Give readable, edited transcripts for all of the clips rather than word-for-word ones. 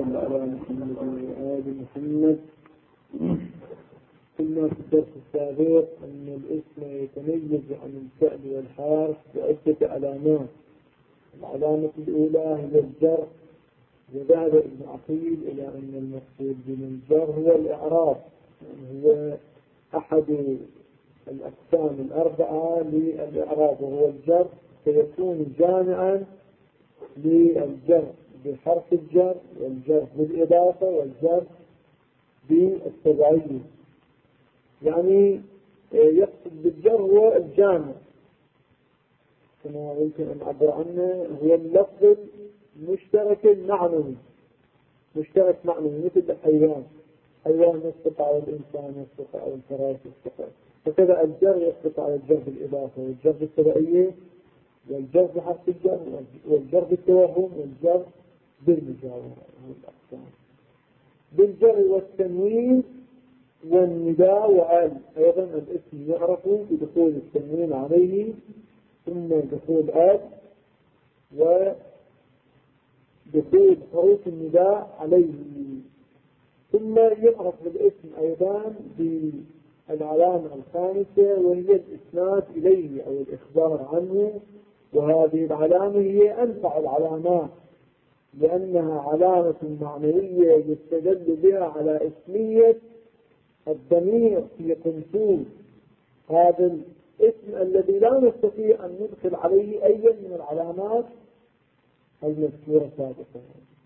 صل على محمد وآل محمد. قلنا في الدرس السابق أن الاسم يتميز عن الفعل والحرف بعدة علامات. العلامة الأولى هي الجر، وذهب ابن عقيل إلى أن المقصود بالجر هو الإعراب، يعني هو أحد الأقسام الأربعة للإعراب، وهو الجر، فيكون جامعا للجر بحرف الجر، والجر بالإضافة، والجر بالتبعية. يعني يقصد بالجر هو الجامع، كما يمكن أن أعبر عنه، هو اللفظ المشترك المعنوي، مشترك معنوي، مثل الحيوان، حيوان يسقط على الإنسان، يسقط على الفراش، يسقط، فكذا الجر يسقط على الجر بالإضافة، والجر بالتبعية، والجر بحرف الجر، والجر بالتوهم، والجر بالمجاورة. بالجر والتنوين والنداء وآل، أيضا الاسم يعرف بدخول التنوين عليه، ثم دخول آل، ودخول حروف النداء عليه، ثم يعرف بالاسم أيضا بالعلامة الخامسة، وهي الإسناد إليه أو الإخبار عنه. وهذه العلامة هي أنفع العلامات، لأنها علامة معنوية يستدل بها على اسمية الضمير في قنصول هذا الاسم الذي لا نستطيع أن ندخل عليه أي من العلامات المذكورة سابقا.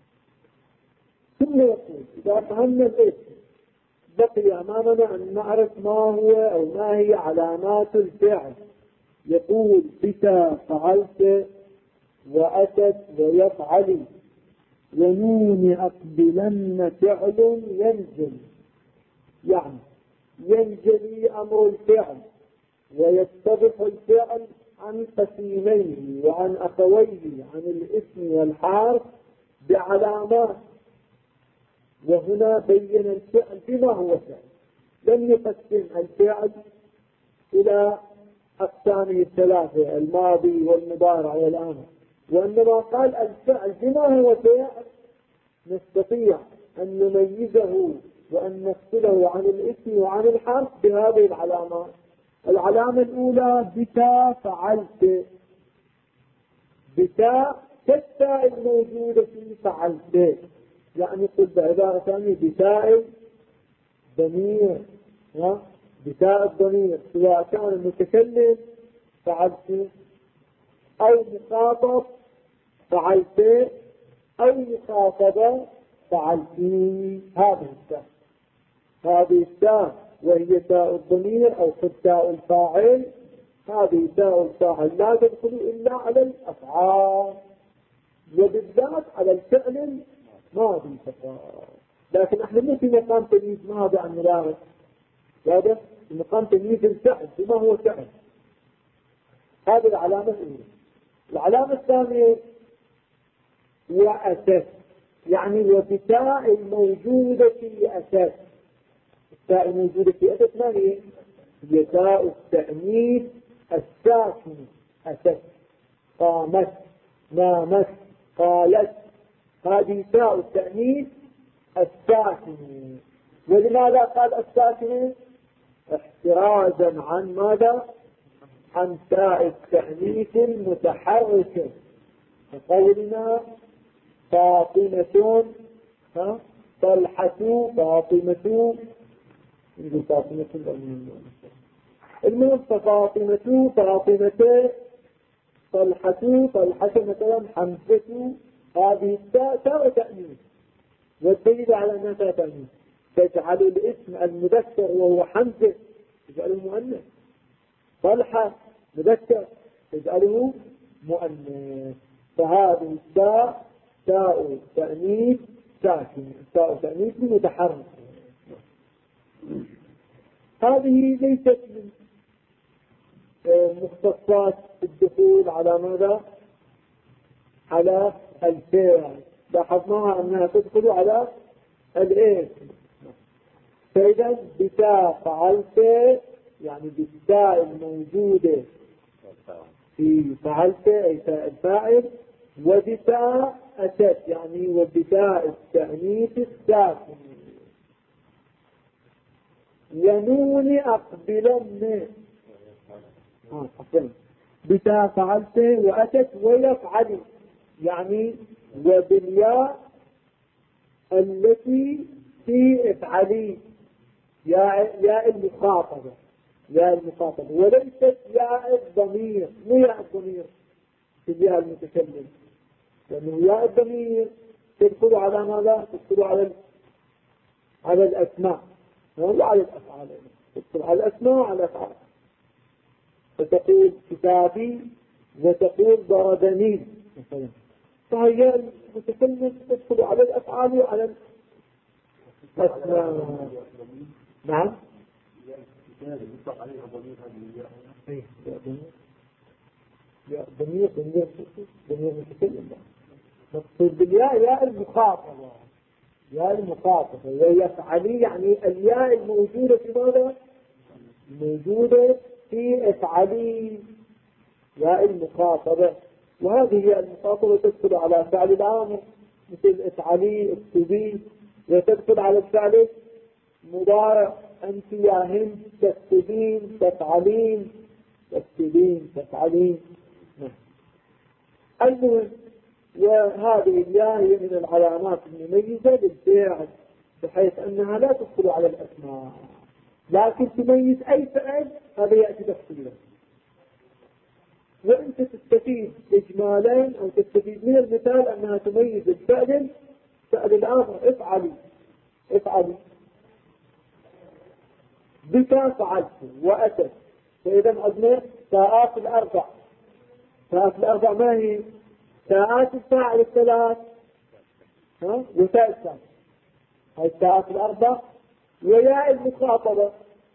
ثم يقول إذا فهمنا الاسم بقي أمامنا أن نعرف ما هو أو ما هي علامات الفعل. يقول بتا فعلت، وأتت ويفعل، ونون أقبلن فعل ينزل، يعني ينجلي أمر الفعل ويتضح الفعل عن قسيميه وعن أخويه، عن الاسم والحرف بعلامات. وهنا بين الفعل بما هو فعل، لم يقسم الفعل إلى أقسامه الثلاثة، الماضي والمضارع والآمر، وإنما قال الفعل بما هو فعل نستطيع أن نميزه وأن نفصله عن الاسم وعن الحرف بهذه العلامات. العلامة الأولى بتا فعلت، بتا كالتاء الموجودة في فعلت، يعني قل بعبارة ثانية بتاء ضمير، بتاء الضمير سواء كان المتكلم فعلت أو مخاطب فعلت أو مخاطبة فعلتي. هذه التاء وهي تاء الضمير أو تاء الفاعل، هذه تاء الفاعل لا تدخل إلا على الأفعال، وبالذات على الفعل ماضي فقط. لكن احنا مو في مقام تمييز ماضي عن مضارع، هذا في مقام تمييز الفعل بما هو فعل. هذه العلامة الأولى. العلامة الثانية وأتت، يعني وبتاء الموجودة في أتت. التاء الموجودة في أتت ما هي؟ هي تاء التأنيث الساكن، أتت، قامت، نامت، قالت، هذه تاء التأنيث الساكن. ولماذا قال الساكن؟ احترازا عن ماذا؟ عن تاء التأنيث المتحركة، كقولنا فاطمة، طلحة، فاطمة، نقول فاطمة المهم فاطمة، فاطمة، طلحة، طلحة مثلا، حمزة. هذه التاء تاء تأنيث، والدليل على أنها تاء تأنيث تجعل الاسم المذكر وهو حمزة تجعله مؤنث، طلحة مذكر تجعله مؤنث. فهذه التاء تاء تأنيث ساكن، تاء تأنيث متحرك. هذه ليست من مختصات الدخول على ماذا؟ على الفعل، لاحظناها أنها تدخل على الاسم. فإذا بتاء فعلت، يعني بالتاء الموجودة في فعلت أي تاء الفاعل، وبتاء وأتت يعني وبتاء التأنيث الساكن ونون أقبلن بتاء فعلت وأتت ويفعل يعني وبالياء التي في افعلي يا المخاطبة وليست ياء الضمير مو ياء الضمير في الياء المتكلم لأنه ياء الضمير تدخل على ماذا؟ تدخل على الأسماء لا على الأفعال تدخل على الأسماء وعلى الأفعال فتقول كتابي وتقول ضربني مثلا فهي المتكلم تدخل على الأفعال وعلى الأسماء. نعم يا ضمير متكلم مقصود بالياء ياء المخاطبة ويفعلي يعني الياء الموجودة في ماذا؟ موجودة في افعلي ياء المخاطبة وهذه هي المخاطبة تدخل على فعل الآمر مثل افعلي اكتبي وتدخل على الفعل مضارع أنت يا هند تكتبين تفعلين المهم وهذه الياء هي من العلامات المميزة للفعل بحيث أنها لا تدخل على الأسماء لكن تميز أي فعل هذا يأتي تفصيلا وأنت تستفيد إجمالا أو تستفيد من المثال أنها تميز الفعل فعل الآمر افعلي بك فعلت وأتت فإذا عندنا ساعات الأربع ما هي ساعات الفاعل الثلاث وتاء الثالث هاي الساعات الأربع وياء المخاطبة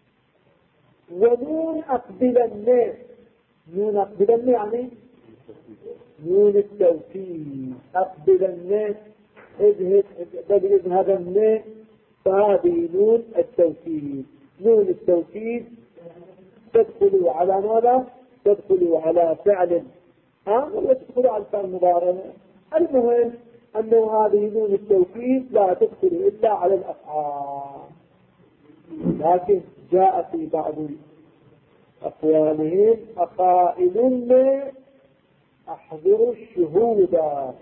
ونون أقبلن يعني نون التوكيد أقبلن اذهبن فهذه نون التوكيد تدخل على ماذا؟ تدخل على فعل وتدخل على الفعل المضارع. المهم أنه هذه نون التوكيد لا تدخل إلا على الأفعال لكن جاء في بعض أقوالهم أقائلن أحضروا الشهود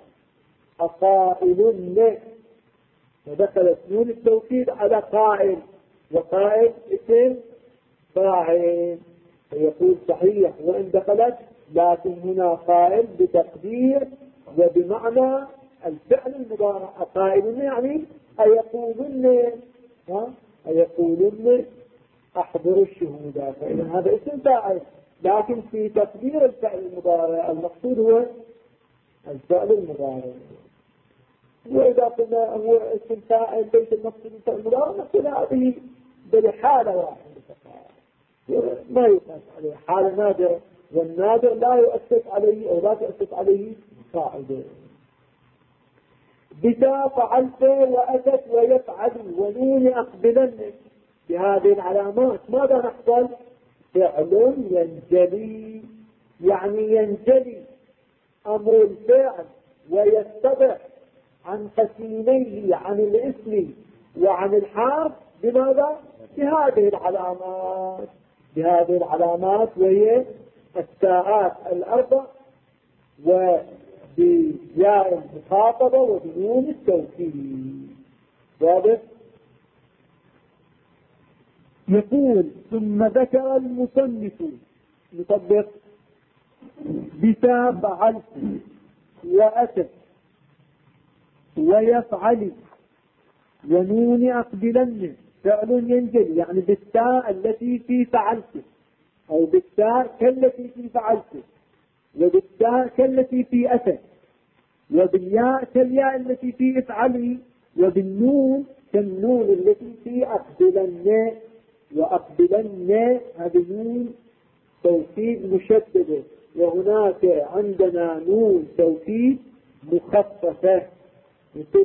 أقائلن فدخلت نون التوكيد على قائل وقائل اسم فاعل فيقول صحيح وإن دخلت لكن هنا قائل بتقدير وبمعنى الفعل المضارع أقائلن يعني أيقولن أحضروا الشهود فإن هذا اسم فاعل لكن في تقدير الفعل المضارع المقصود هو الفعل المضارع وإذا قلنا هو اسم فاعل ليس المقصود الفعل المضارع نقول هذه بحالة واحدة ما يؤسس عليه حالة نادرة والنادر لا يؤسس عليه أو لا تؤسس عليه قاعدة بتا فعلت وأتت ويفعل ونون أقبلن بهذه العلامات ماذا نحصل؟ فعل ينجلي يعني ينجلي أمر الفعل ويتبع عن قسيميه عن الاسم وعن الحرف بماذا؟ بهذه العلامات وهي الساعات الأربع وبياء المخاطبة وبنون التوكيد. واضح؟ يقول ثم ذكر المصنف نطبق بتا فعلت وأتت ويفعل ونون أقبلن فعل ينجلي يعني بالتاء التي في فعلت أو بالتاء كالتي في فعلت وبالتاء كالتي في أتت وبالياء كالياء التي في افعلي وبالنون كالنون التي في أقبلن وأقبلن هذه نون توكيد مشددة وهناك عندنا نون توكيد مخففة مثل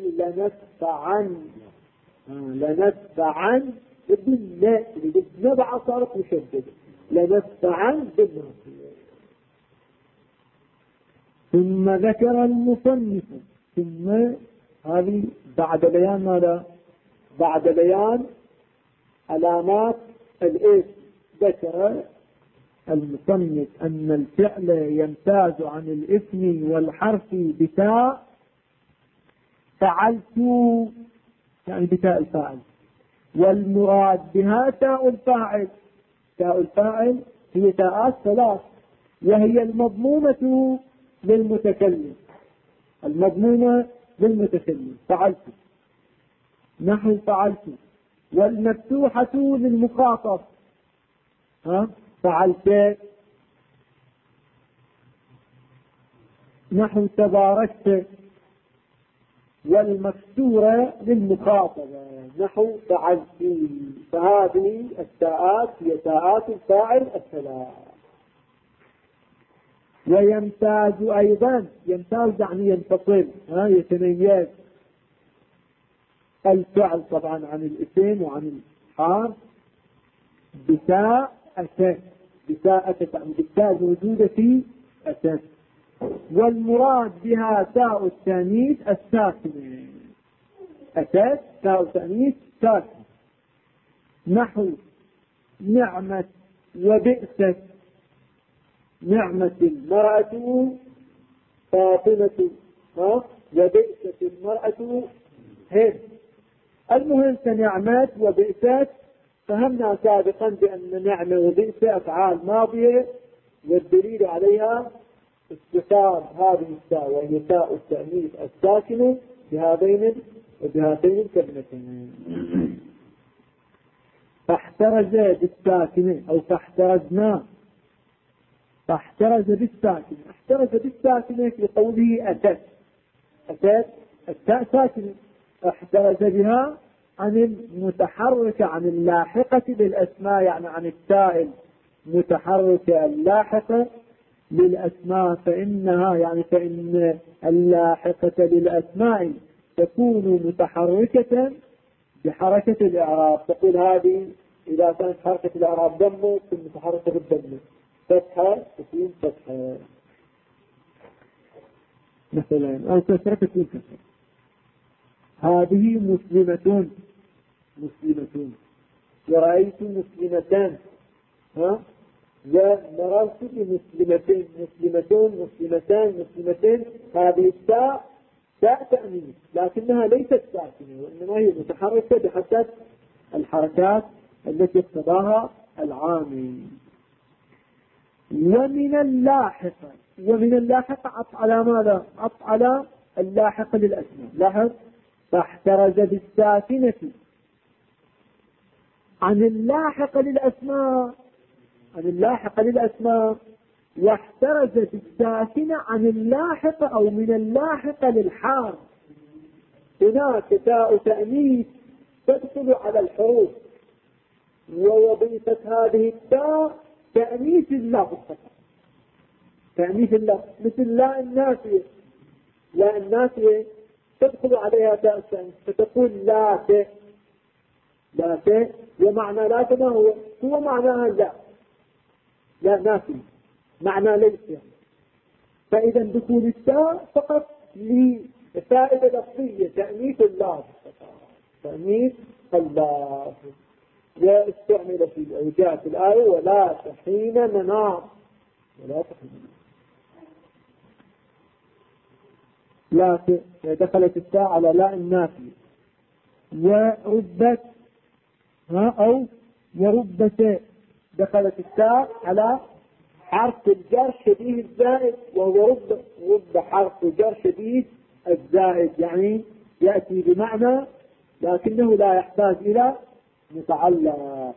لنسفعن بالنبع صارت مشددة لنسفعن بالناصية. ثم ذكر المصنف ثم هذه بعد بيان ماذا؟ بعد بيان علامات الاسم. ذكر المصنف أن الفعل يمتاز عن الاسم والحرف بتاء فعلت، يعني بتاء الفاعل، والمراد بها تاء الفاعل. تاء الفاعل هي تاءات ثلاث، وهي المضمومة للمتكلم، المضمومة للمتكلم فعلت، نحو فعلت، والمفتوحة للمخاطب فعلت، نحو تباركت، والمكسورة للمخاطبة نحو فعلت. فهذه التاءات هي تاءات الفاعل الثلاث. ويمتاز أيضا، يمتاز يعني ينفصل، يتميز الفعل طبعا عن الاسم وعن الحرف بتاء أتت، بتاء أتت، يعني بالتاء موجودة في أتت. والمراد بها تاء التانيث الساكنة. أتت تاء التانيث ساكنة، نحو نعمة وبئست، نعمة المرأة فاطمة، وبئست المرأة هند. المهم كنعمات وبئست فهمنا سابقا بأن نعمة وبئس أفعال ماضية، والدليل عليها اتصال هذه التاء وهي تاء التأنيث الساكنة بهذين الكلمتين. فاحترز بالساكنة أو فاحترزنا، فاحترز بالساكنة، احترز بالساكنة في قوله أتت، أتت التاء ساكنة، احترز بها عن المتحركة، عن اللاحقة للأسماء، يعني عن التاء المتحركة اللاحقة للأسماء، فإنها يعني فإن اللاحقة للأسماء تكون متحركة بحركة الإعراب. تقول هذه إذا كانت حركة الإعراب ضمه تكون متحركة بالضمه، فتحة تكون فتحة مثلا، أو كسرة تكون كسرة. هذه مسلمة، مسلمة، ورأيت مسلمتان، ومررت بمسلمتين، مسلمتون، مسلمتان، مسلمتين. هذه التاء تاء تأنيث لكنها ليست ساكنة، وإنما هي متحركة بحسب الحركات التي اقتضاها العامل. ومن اللاحقة، ومن اللاحقة عطف على ماذا؟ عطف على اللاحقة للأسماء. لاحظ فاحترز بالساكنة عن اللاحقة للأسماء، عن اللاحقة للأسماء، واحترز بالساكنة عن اللاحقة أو من اللاحقة للحال. هناك تاء تأنيث تدخل على الحروف، ووظيفة هذه التاء تأنيث اللفظ، تأنيث اللفظ، مثل لا النافية، لا النافية تدخل عليها تاء التأنيث فتقول لا ت، لا ت، ومعنى لا ما هو؟ هو معناها لا، لا نافية، معنى ليس يعني. فإذا دخول التاء فقط لفائدة لفظية، تأنيث اللفظ، تأنيث اللفظ. واستعمل في الإعجاز الآية ولا تحين مناص، ولا تحين لا دخلت التاء على لا النافية. وربت أو وربت دخلت التاء على حرف الجر شبيه الزائد، وهو رب حرف جر شبيه الزائد، يعني يأتي بمعنى لكنه لا يحتاج إلى متعلق.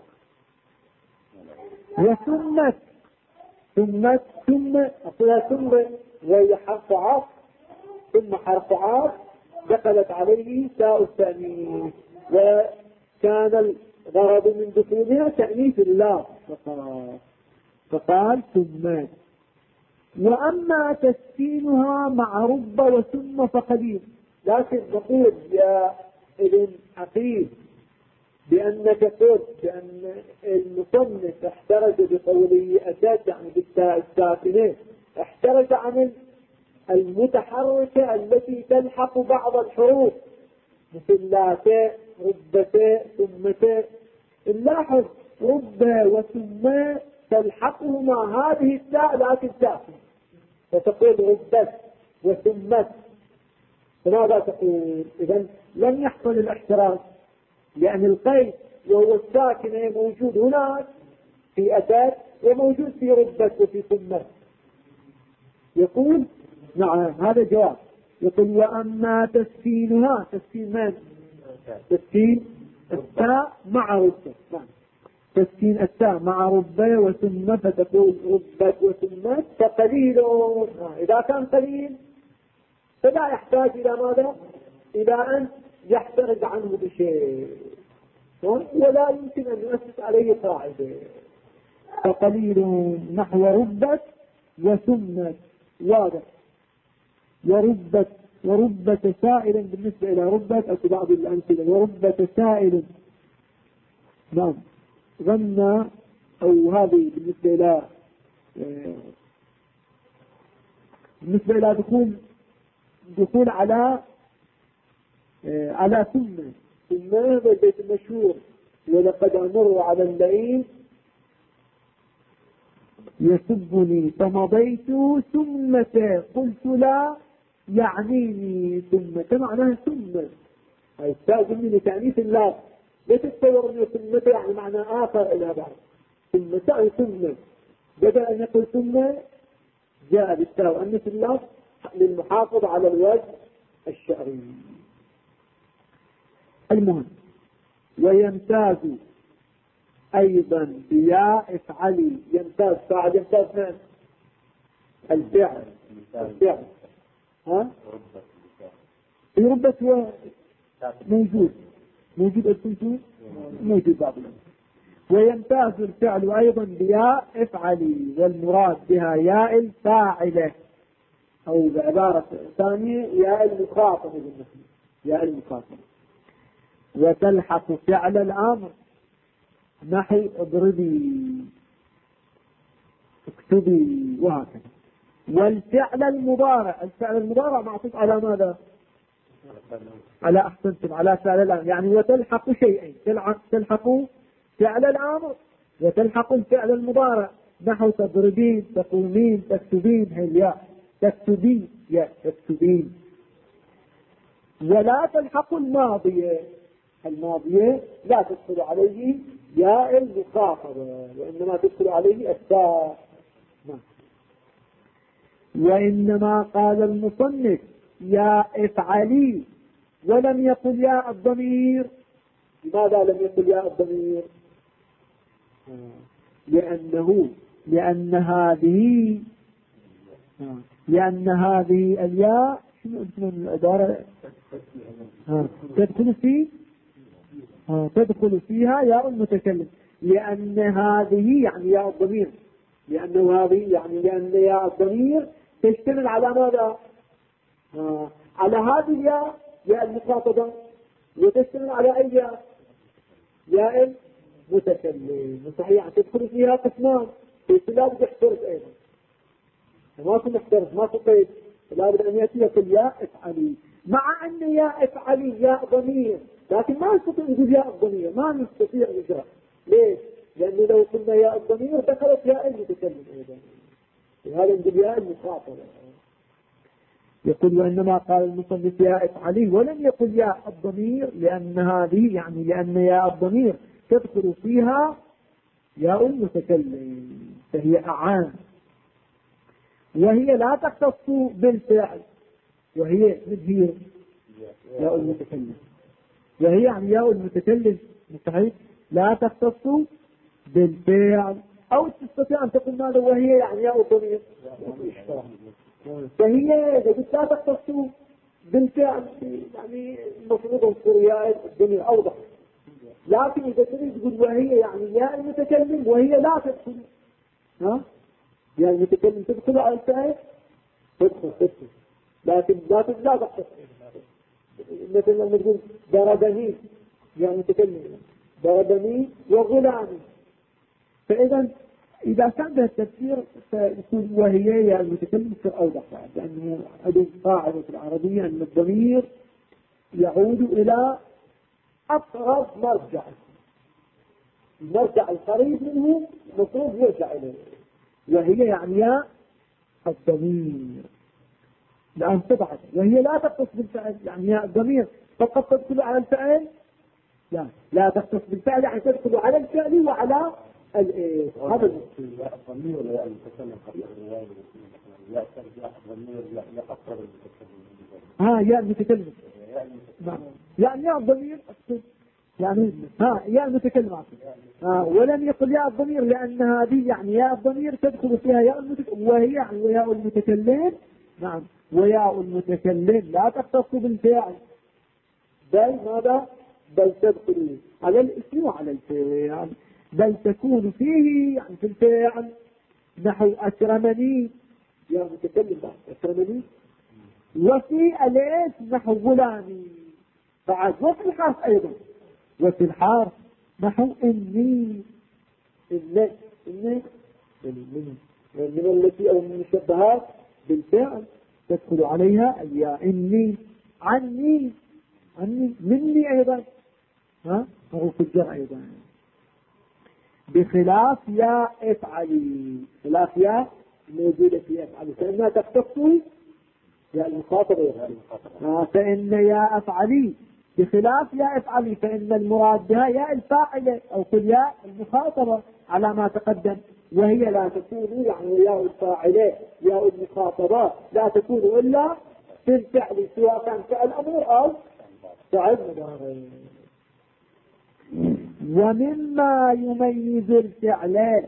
وثمت، ثمت، ثم أصلها ثم وهي حرف عطف، ثم حرف عطف دخلت عليه تاء التأنيث، وكان الغرض من دخولها تأنيث الله فقال ثمت. وأما تسكينها مع رب وثم فقليل. لكن نقول يا ابن عقيل بأنك قلت بأن المصنف احترز بقوله أتت، يعني بالتاء الساكنة، احترز عن المتحركة التي تلحق بعض الحروف مثل لاتاء ربتاء ثمتاء. نلاحظ رب وثم تلحقهما هذه التاء لكن تأتي فتقول ربت وثمت. فماذا تقول؟ إذن لم يحصل الاحتراز لأن القيد وهو الساكن موجود هناك في أتات وموجود في ربت وفي ثمت. يقول نعم هذا جواب. يقول وأما تسكينها تسكين من؟ تسكين التاء مع ربة. تسكين التاء مع ربة وثم فتقول ربت وثمت فقليل. إذا كان قليل فلا يحتاج إلى ماذا؟ إلى أن يحترز عنه بشيء ولا يمكن أن يؤسس عليه قاعدة. فقليل نحو ربت وثمت واضح. وربة سائل بالنسبة إلى ربة أو في بعض الأمثلة وربة سائل نعم غنى أو هذه بالنسبة إلى دخول على ثم هذا البيت المشهور ولقد أمر على اللئيم يسبني فمضيت ثمة قلت لا يعنيني ثمة معناها ثم هاي التاء من تأنيث اللام لا تتصور أن ثمة يعني معنى آخر إلى بعض. ثمة أي ثم بدل أن يقول ثم جاء بالتاء وأنث اللام للمحافظة على الوجه الشعري. المهم ويمتاز أيضا بياء افعلي. يمتاز فاعل يمتاز من؟ الفعل. ها؟ ربة هو موجود التنسوس موجود بعض. ويمتاز الفعل أيضا بياء افعلي والمراد بها ياء الفاعلة أو بعبارة ثانية ياء المخاطبة ياء المخاطبة. وتلحق فعل الأمر نحو اضربي اكتبي وهكذا. والفعل المضارع معطوف على ماذا؟ على أحسنتم على فعل الأمر يعني وتلحق شيئين تلحق فعل الأمر وتلحق الفعل المضارع نحو تضربين تقومين تكتبين هالياء تكتبين. ولا تلحق الماضية لا تدخل عليه ياء المخاطبة وإنما تدخل عليه التاء. وإنما قال المصنف يا افعلي ولم يقل يا الضمير. لماذا لم يقل يا الضمير؟ لأن هذه الياء شنو اسم العبارة تدخل فيها ياء المتكلم. لأن هذه يعني ياء الضمير لأن ياء الضمير تشتمل على ماذا؟ على هذه الياء المخاطبة وتشتمل على أي ياء المتكلم. صحيح تدخل فيها قسمان لا بد يحترز أيضا ما كن يحترز ما قيد لا بد أن يأتي يقول يا افعلي مع أن يا افعلي ياء ضمير لكن ما نستطيع نقول ياء الضمير ما نستطيع نجرى. ليش؟ لأنه لو قلنا ياء الضمير دخلت ياء المتكلم أيضا هذا نقول ياء المخاطبة. يقول وإنما قال المصنف يا افعلي ولم يقل يا الضمير لأن هذه يعني لأن يا الضمير تدخل فيها ياء المتكلم فهي أعان وهي لا تختص بالفعل وهي ياء المتكلم وهي يعني ياء المتكلم صحيح لا تختص بالفعل أو تستطيع أن تقول ماذا وهي يعني ياء الضمير فهي إذا قلت لا تختص بالفعل يعني المفروض أنصر ياء الضمير أوضح. لكن إذا تريد تقول وهي يعني ياء المتكلم وهي لا تدخل يعني المتكلم تدخل على الفعل تدخل لكن لا تختص. مثل لما تقول ضربني يعني متكلم ضربني وغلامي فإذا إذا كان به التفسير فيكون وهي يا المتكلم في أوضح بعد، لأنه هذه قاعدة في العربية أن الضمير يعود إلى أقرب مرجع، المرجع القريب منه مفروض يرجع إليه، وهي يعني يا الضمير. الآن طبعا وهي لا تختص بالفعل، يعني يا الضمير فقط تدخل على الفعل، لا تختص بالفعل، يعني تدخل على الفعل وعلى هذا الضمير ولا المتكلم يا المتكلم يعني يا الضمير يعني يا المتكلم ولم يقل يا الضمير، لأن هذه يعني يا الضمير تدخل فيها يا المتكلم، وهي يعني وياء المتكلم. نعم، وياء المتكلم لا تختص بالفعل، بل ماذا؟ بل تدخل على الاسم وعلى الفعل، بل تكون فيه يعني في الفعل، نحو أكرمني يا متكلم أكرمني، وفي الاسم نحو غلامي بعد، وفي الحرف أيضا، وفي الحرف نحو إني من التي أو من المشبهات بالفعل تدخل عليها يا إني، عني مني أيضا، هو في الجر أيضا، بخلاف يا افعلي، خلاف يا موجودة في افعلي، فإنها تختص يا المخاطبة، فإن يا افعلي بخلاف يا افعلي، فإن المراد بها يا الفاعلة أو قل يا المخاطبة على ما تقدم، وهي لا تكون يعني يا الفاعلة يا المخاطبة لا تكون إلا في الفعل، سواء كان فعل أمر أو فعل مضارع. ومما يميز الفعل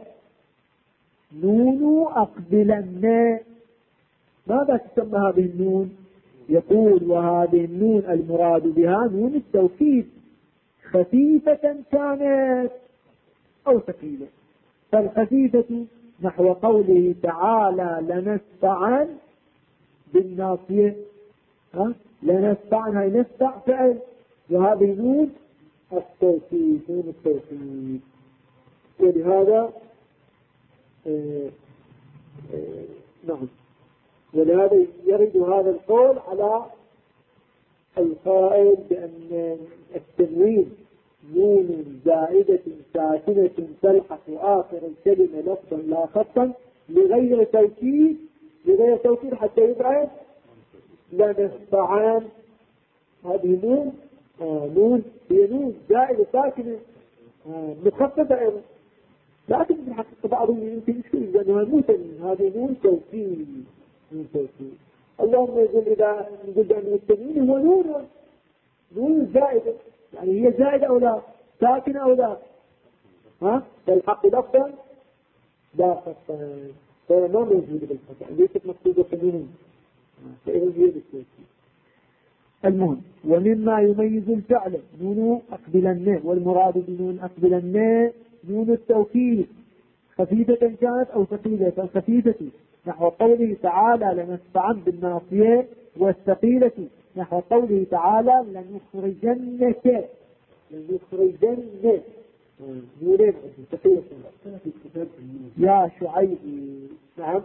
نون أقبلن. ماذا تسمى هذه النون؟ يقول وهذه النون المراد بها نون التوكيد، خفيفة كانت أو ثقيلة. فالخفيفة نحو قوله تعالى لنسفعا بالناصية، لنسفعا هي نسفع فعل، وهذه نون التوكيد، نون التوكيد. ولهذا نعم، ولهذا يرد هذا القول على القائل بأن التنوين نون زائدة ساكنة تلحق آخر الكلمة لفظا لا خطا لغير توكيد، حتى يبعد لنسفعان. هذه نون هي نون زائدة ساكنة مخففة أيضا، لكن في الحقيقة بعضهم يمكن يشكل لأنها مو تنوين، هذه نون توكيد. اللهم يقول إذا نقول بأن التنوين هو نون زائدة، يعني هي زائدة أو لا، ساكنة أو لا، فالحق لفظا لا خطا، فهي ما موجودة بالخطأ، ليست مقصودة تنوين، فإذا هي بالتوكيد. المهم ومما يميز الفعل نون أقبلن، والمراد بنون أقبلن نون التوكيد، خفيفة كانت أو ثقيلة. فالخفيفة نحو قوله تعالى لنسفعن بالناصية، والثقيلة نحو قوله تعالى لنخرجنك نورين ثقيلة يا شعيب. نعم،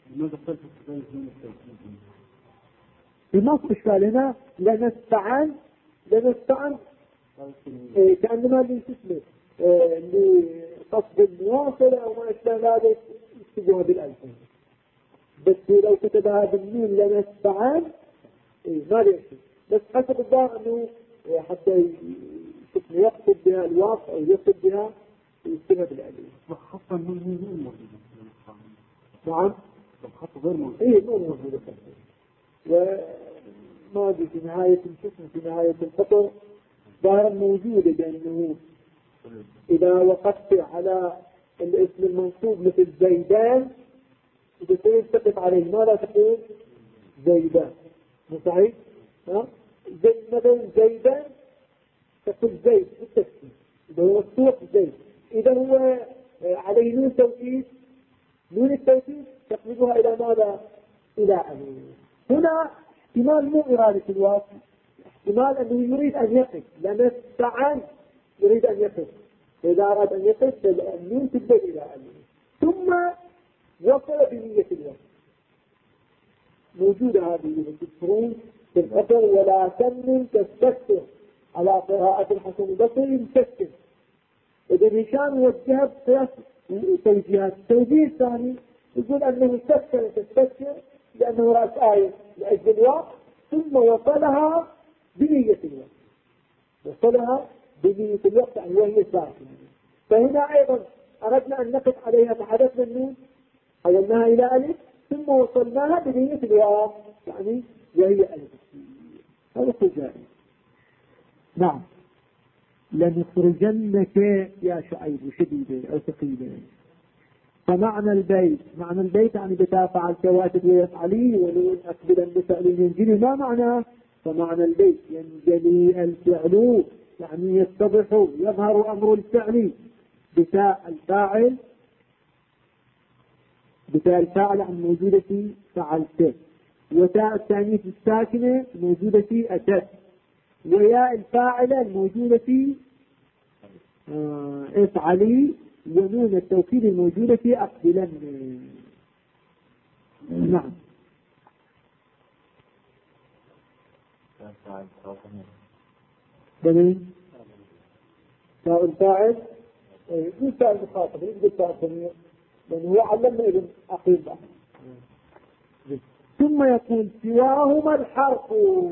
ما في إشكال هنا لنسفعن كأنما للسلسلة لقصد المواصلة أو ما أشبه ذلك يكتبوها بالألف، بس لو كتبها بالنون لنسفعن ما يكتب، بس حسب الظاهر أنه حتى يقصد بها الواقع أو يقصد بها يكتبها بالألف. خاصة من النون موجودة. نعم، الخط غير موجود. نون موجودة. وما في نهاية الجسم في نهاية الخطر ظاهرا موجودة، لأنه إذا وقفت على الاسم المنصوب مثل زيدان إذا تريد تقف عليه ماذا تقول؟ زيدان، مو صحيح؟ مثلا زيدان تقول زيد بالتسكين، إذا هو السوق زيد، إذا هو عليه نون توكيد، نون التوكيد تقلبها إلى ماذا؟ إلى ألف. هنا احتمال مو إرادة الواقع، احتمال أنه يريد أن يقف، لنسفعن يريد أن يقف، فإذا أراد أن يقف فالنون تبدأ إلى ألف، ثم وصل بنية الوصل. موجودة هذه الفروض في الأثر. ولا تمن تستكثر على قراءة الحسن البصري مسكر. ابن هشام وجهها بثلاث توجيهات. التوجيه الثاني يقول أنه تستكثر لأنه رأس آية لأجل الوقت، ثم وصلها بنية الوقت. وصلها بنية الوقت يعني وهي ساكنة. فهنا أيضا أردنا أن نقف عليها فحدثنا النون حولناها إلى ألف ثم وصلناها بنية الوقت يعني وهي ألف. هذا خجائي. نعم. لنخرجنك يا شعيب شديدة أو ثقيلة. فمعنى البيت، معنى البيت يعني بتا فعلت واتد ويفعلي ولون أقبلا بفعل ينجلي. ما معنى؟ فمعنى البيت ينجلي الفعل يعني يتضح يظهر أمر الفعل. بتاء الفاعل، بتاء الفاعل عن موجودة في فعلته، وتاء التانيث الساكنة موجودة في أتت، وياء الفاعلة الموجودة في افعلي، ونون التوكيد الموجودة في أقبلن. نعم. بنين تاء الفاعل يقول تاء المخاطب يقول تاء الضمير لأنه هو علمنا ابن أخير بعد. ثم يقول سواهما الحرف.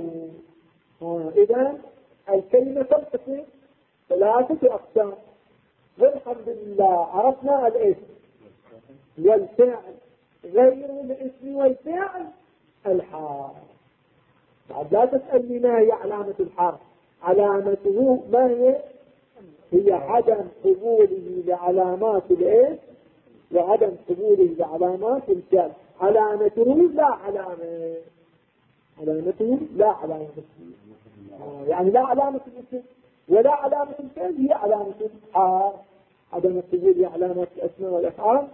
إذا الكلمة تنقسم ثلاثة أقسام. والحمد لله عرفنا الاسم والفعل غير الاسم والفعل الحرف. بعد لا تسألني ما هي علامة الحرف. علامته ما هي؟ هي عدم قبوله لعلامات الاسم وعدم قبوله لعلامات الفعل. علامته لا علامة، علامته لا علامة يعني لا علامة الاسم ولا علامة الفعل، هي علامة الحرف. عدم القبول لعلامات الاسماء والافعال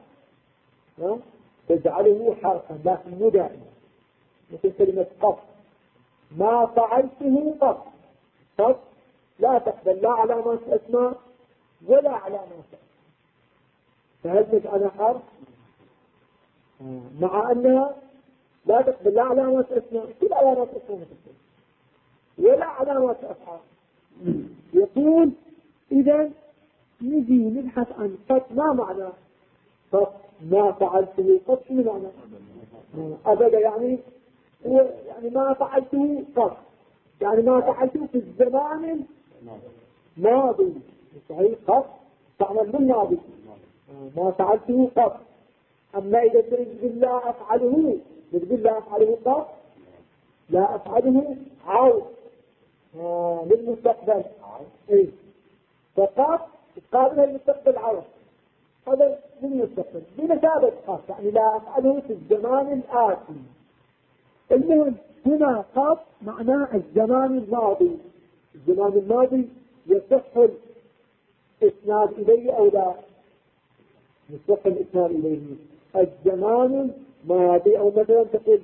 تجعله حرفا لكن مو دائما. مثل كلمة قط، ما فعلته قط. قط لا تقبل لا علامات الاسماء ولا علامات. فهل تجعل حرف؟ مع أنها لا تقبل لا علامات اسماء، كل علامات اسماء ولا علامات أفعال. يقول إذا نجي نبحث عن قط. ما معنى قط؟ ما فعلته قط شنو معنى؟ أبدا يعني يعني ما فعلته قط يعني ما فعلته في الزمان الماضي. صحيح قط تعمل بالماضي ما فعلته قط. أما إذا تريد بالله أفعله تقول لا أفعله قط لا أفعله عود للمستقبل. إيه فقط قابل المستقبل عود هذا للمستقبل بمثابة قط يعني لا أفعله في الزمان الآتي. المهم هنا قط معناه الزمان الماضي. الزمان الماضي يصح الإسناد إليه أو لا يصح الإسناد إليه. الزمان الماضي أو مثلا تقول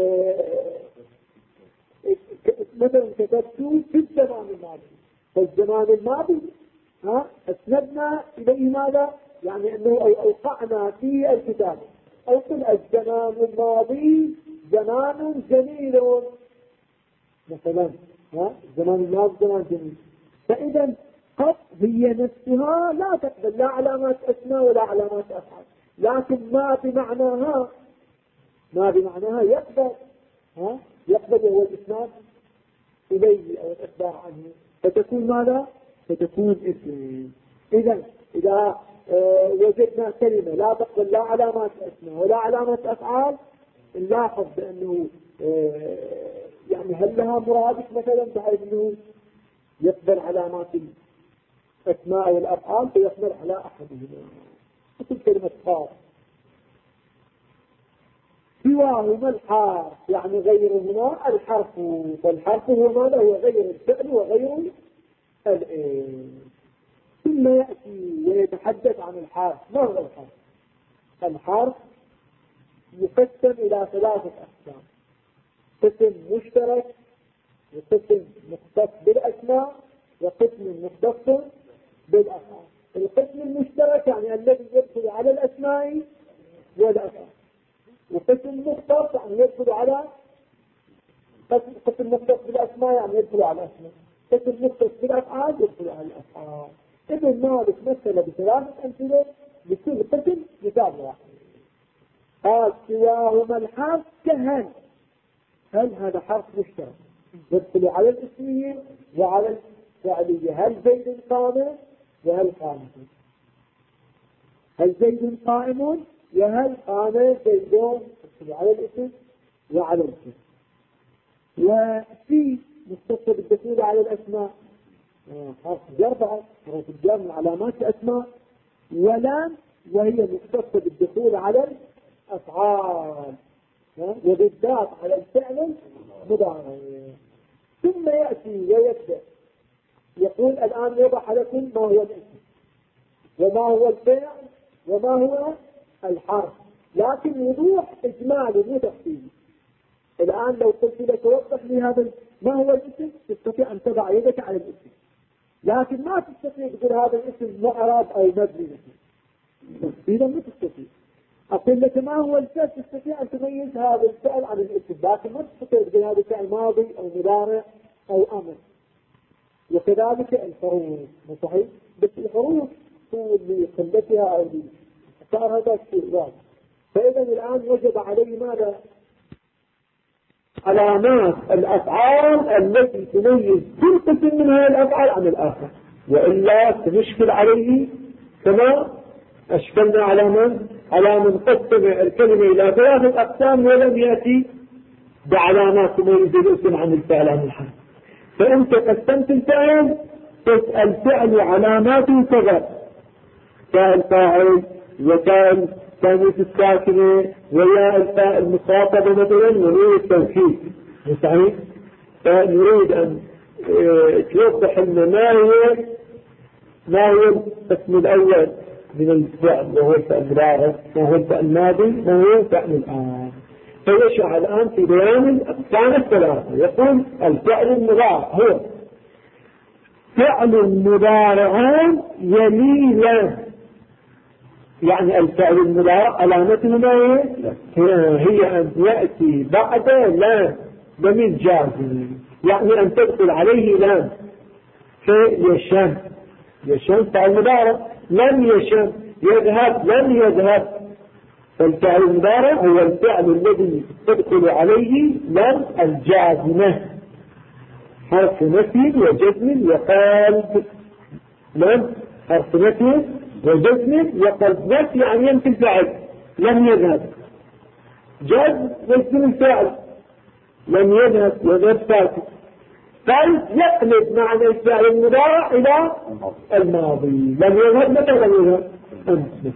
مثلا كتبت في الزمان الماضي. فالزمان الماضي أسندنا إليه ماذا؟ يعني أنه أوقعنا في الكتاب. أو قل الزمان الماضي زمان جميل مثلا. الزمان الماضي زمان جميل. فإذا قط هي نفسها لا تقبل لا علامات أسماء ولا علامات أفعال. لكن ما بمعناها يقبل يقبل هو الإسناد إليه أو الإخبار عنه. فتكون ماذا؟ فتكون اسم. إذا وجدنا كلمة لا تقبل لا علامات أسماء ولا علامات أفعال نلاحظ بأنه يعني هل لها مرادف مثلا بحيث أنه يقبل علامات الأسماء والأفعال فيقبل على أحدهما. مثل كلمة خاص. سواهما الحرف يعني غيرهما الحرف. فالحرف هو ماذا؟ هو غير الفعل وغير الاسم. ثم يأتي ويتحدث عن الحرف. ما هو الحرف؟ الحرف يقسم إلى ثلاثة أقسام. قسم مشترك وقسم مختص بالأسماء وقسم مختص بالأفعال. القسم المشترك يعني الذي يدخل على الأسماء والأفعال، وقسم مختص يعني يدخل على قسم مختص بالأسماء يعني يدخل على الأسماء، قسم مختص بالأفعال يدخل على الأفعال. ابن مالك مثل بثلاثة أمثلة لكل قسم مثال واحد. قال سواهما الحرف كهل، هل هذا حرف مشترك يدخل على الاسمية وعلى الفعلية. هل زيد قام وهل قامت، هل زيد قائم وهل قام زيد، يدخل على الاسم وعلى الفعل. وفي مختص بالدخول على الأسماء حرف جر، حرف الجر من علامات الأسماء، ولام وهي مختصة بالدخول على الأفعال وبالذات على الفعل المضارع. ثم يأتي ويبدأ يقول الآن يوضح لكم ما هو الاسم وما هو الفعل وما هو الحرف، لكن وضوح إجمالي مو تفصيلي. الآن لو قلت لك وضح لي هذا ما هو الاسم تستطيع أن تضع يدك على الاسم، لكن ما تستطيع تقول هذا الاسم معرب أو مبني تفصيلا، ما تستطيع. أقول لك ما هو الفعل تستطيع أن تميز هذا الفعل عن الاسم، لكن ما تستطيع تقول هذا فعل ماضي أو مضارع أو أمر. وكذلك الحروف صحيح، بس الحروف هو لقلتها أو صار هذا الشيء واضح. فإذا الآن وجب عليه ماذا؟ علامات الأفعال التي تميز كل قسم من هذه الأفعال عن الآخر، وإلا تشكل عليه كما أشكلنا على من قسم الكلمة إلى ثلاثة أقسام ولم يأتي بعلامات تميز الاسم عن الفعل عن الحرف. فأنت قسمت الفعل، تسأل فعل علاماته كذا، فاعل فاعل وفاعل ثانية الساكنة ويا الفاء المخاطبة مثلا ونريد التوكيد صحيح. فنريد أن توضح لنا ما هو القسم الأول من الفعل وهو الفعل المضارع، ما هو الفعل الماضي، ما هو الفعل الآن. فيشرع الآن في بيان الأقسام الثلاثة. يقول الفعل المضارع هو فعل مضارعان يلي لام، يعني الفعل المضارع علامته ما هي أن يأتي بعد لام ضمير جازم، يعني أن تدخل عليه لام. فيشم، يشم فعل مضارع، لم يشم يذهب لم يذهب. فالفعل المضارع هو الفعل الذي تدخل عليه لام الجازمة، حرف نفي وجزم وقلب. لام حرف نفي وجزم وقلب. نفي يعني ينفي الفعل، لم يذهب. جزم يجزم الفعل، لم يذهب ساكت. قلب يقلب معنى الفعل المضارع إلى الماضي. لم يذهب متى لم يذهب؟ أمس.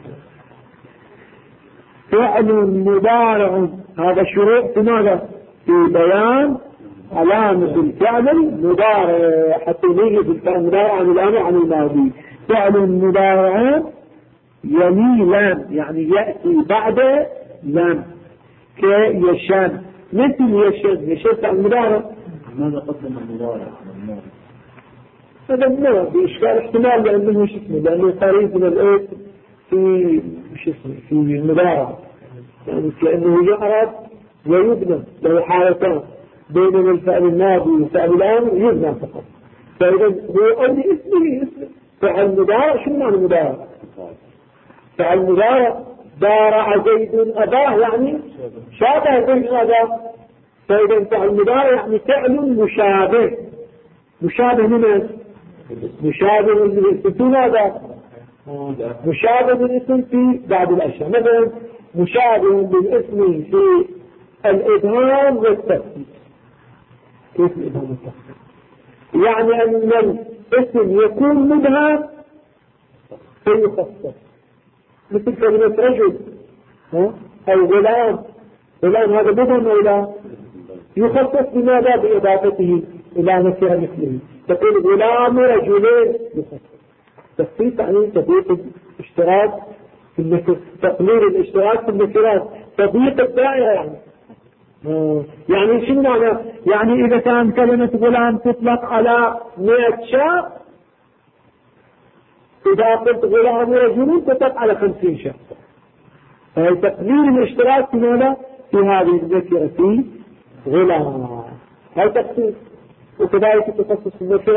فعل مضارع هذا شروع في ماذا؟ في بيان علامة الفعل المضارع حتى يميز الفعل المضارع عن الأمر عن الماضي. فعل مضارع يلي لام، يعني يأتي بعد لام. كيشان مثل يشان فعل مضارع. ماذا قدم المضارع؟ هذا النوع بإشكال احتمال لأنه شسمه، لأنه قريب من الاسم في شسمه في المضارع، يعني كأنه يعرب ويبنى له حالتان، بينما الفعل الماضي والفعل الآن يبنى فقط. فإذا هو أولي اسمه فعل مضارع. شو معنى مضارع؟ فعل مضارع دارع زيد أباه، يعني شابه زيد أباه. فإذا فعل مضارع يعني فعل مشابه. مشابه من مشابه من الاسم ماذا؟ مشابه من الاسم في بعض الأشياء، مثلا مشابه بالاسم في الإبهام والتخفيف. كيف الإبهام والتخفيف؟ يعني أن الاسم يكون مبهم فيخفف، مثل كلمة رجل أو غلام. غلام هذا مبهم أو لا؟ يخفف بماذا؟ بإضافته إلى نكرة مثله. تقول غلام رجلين، يخفف. تخفيف يعني تضييق الاشتراك في النكرة، تقليل الاشتراك في النكرات، تضييق الدائرة يعني شو معنى؟ يعني إذا كان كلمة غلام تطلق على 100 شاب، إذا قلت غلام رجل كتب على 50 شخص. فهي تقليل الاشتراك في ماذا؟ في هذه النكرة في غلام. هاي تقسيم. وكذلك تخصص النكرة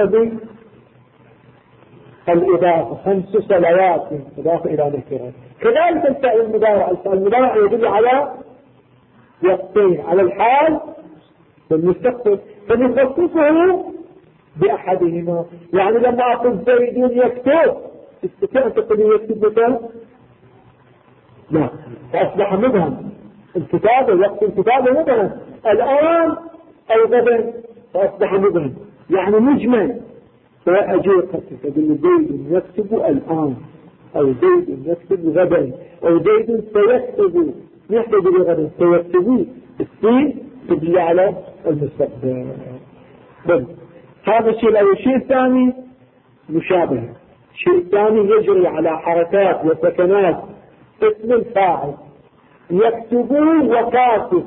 بالإضافة 5 صلوات إضافة إلى نكرة. كذلك الفعل المضارع. الفعل المضارع يدل على وقتين، على الحال والمستقبل، فنخصصه بأحدهما. يعني لما أقول زيد يكتب تستطيع أن تقول يكتب متى؟ لا، فأصبح مبهم. الكتابة وقت الكتابة مبهم الآن أو غدا، فأصبح مبهم يعني مجمل. فأجي قصة أقول زيد يكتب الآن، أو زيد يكتب غدا، أو زيد سيكتب، يحتاج لغدا سيكتب. السين تدل على المستقبل. هذا الشيء الأول. الشيء الثاني مشابهة. الشيء الثاني يجري على حركات وسكنات اسم الفاعل. يكتبون وكاتب.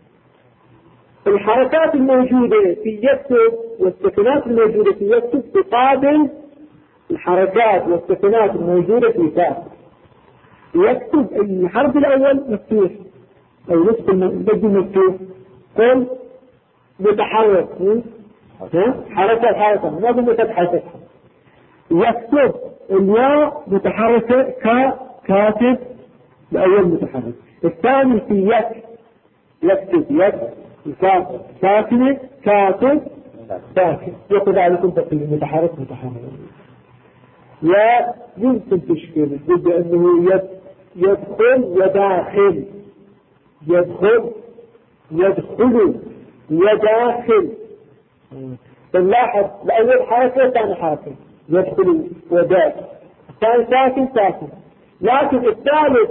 الحركات الموجودة في يكتب والسكنات الموجودة في يكتب تقابل الحركات والسكنات الموجودة في كاتب. يكتب الحرف الأول مفتوح أو نصف المبدو مفتوح. قل متحرك، حركة ما بمتحرك. يكتب الياء متحركة كاتب الأول متحرك. الثاني في يكتب الكاتب ساكنة كاتب ساكن. وكذلك تقول متحرك. لا يمكن تشكيل ضد أنه يدخل وداخل، يدخل وداخل. فنلاحظ الأول حركة ثاني حركة يدخل وداخل، الثاني ساكن. لكن الثالث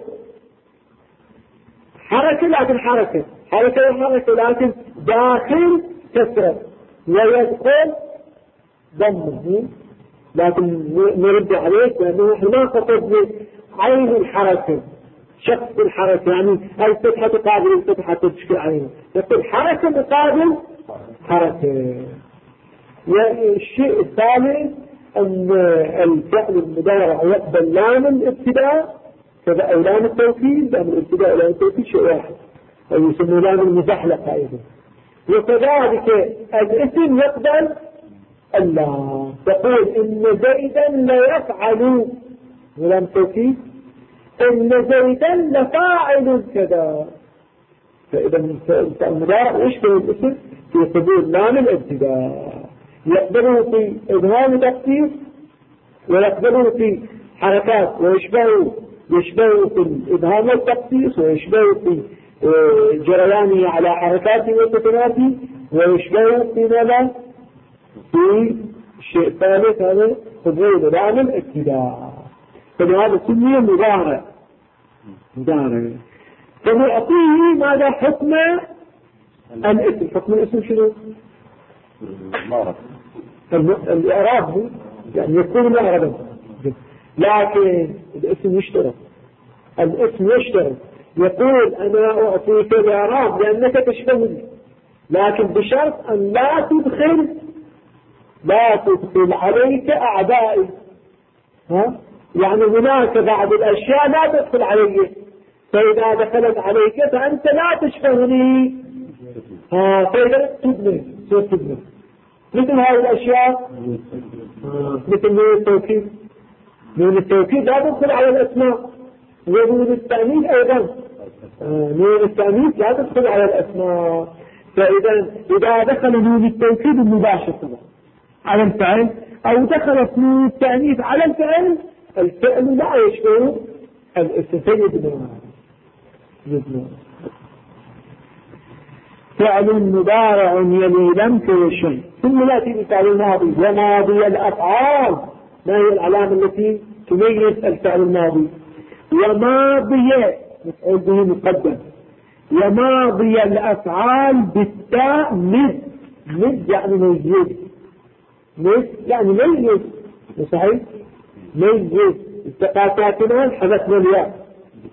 حركة لكن حركة لكن داخل كسرة، ويدخل ضمه. لكن نرد عليك لأنه احنا ما قصدنا عين الحركة، شخص الحركة، يعني الفتحة تقابل الفتحة تشكل عينه، يقول حركة مقابل حركة. والشيء الثالث أن الفعل المضارع يقبل لام الابتداء كذا أو لام التوكيد. لام الابتداء ولام التوكيد شيء واحد، أو يسمى لام المزحلقة أيضا. وكذلك الاسم يقبل اللام. تقول إن زيدا لا يفعل ولام توكيد، إن زيدا لفاعل كذا. فإذا المضارع يشبه الاسم في قبول لام الابتداء، يقبله في إبهام تقدير، ويقبله في حركات، ويشبهه في الإبهام والتقديس، ويشبهه في جريانه على حركاته وسكناته، ويشبهه في ماذا؟ في الشيء الثالث هذا قبول لام الابتداء. فلهذا سمي مضارع. فنعطيه ماذا؟ حكم الاسم. حكم الاسم شنو؟ الإعراب يعني يكون معربا، لكن الاسم يشترط. يقول أنا أعطيك الإعراب لأنك تشبهني، لكن بشرط أن لا تدخل عليك أعدائي. يعني هناك بعض الأشياء لا تدخل علي، فإذا دخلت عليك فأنت لا تشبهني. فإذا تبني مثل هذه الأشياء، مثل نون التوكيد لا تدخل على الأسماء، ونون التأنيث أيضا، نون التأنيث لا تدخل على الأسماء. إذا دخل نون التوكيد المباشر على الفعل، أو دخلت نون التأنيث على الفعل لا يشبه الاسم. يبنون فعل مضارع يلي لم شيء. ثم يأتي بفعل الماضي وماضي الأفعال. ما هي العلامة التي تميز الفعل الماضي؟ وماضي مفعول به مقدم، وماضي الأفعال بالتاء مد يعني ميز صحيح؟ ميز التقى ساكنان حذفنا الياء.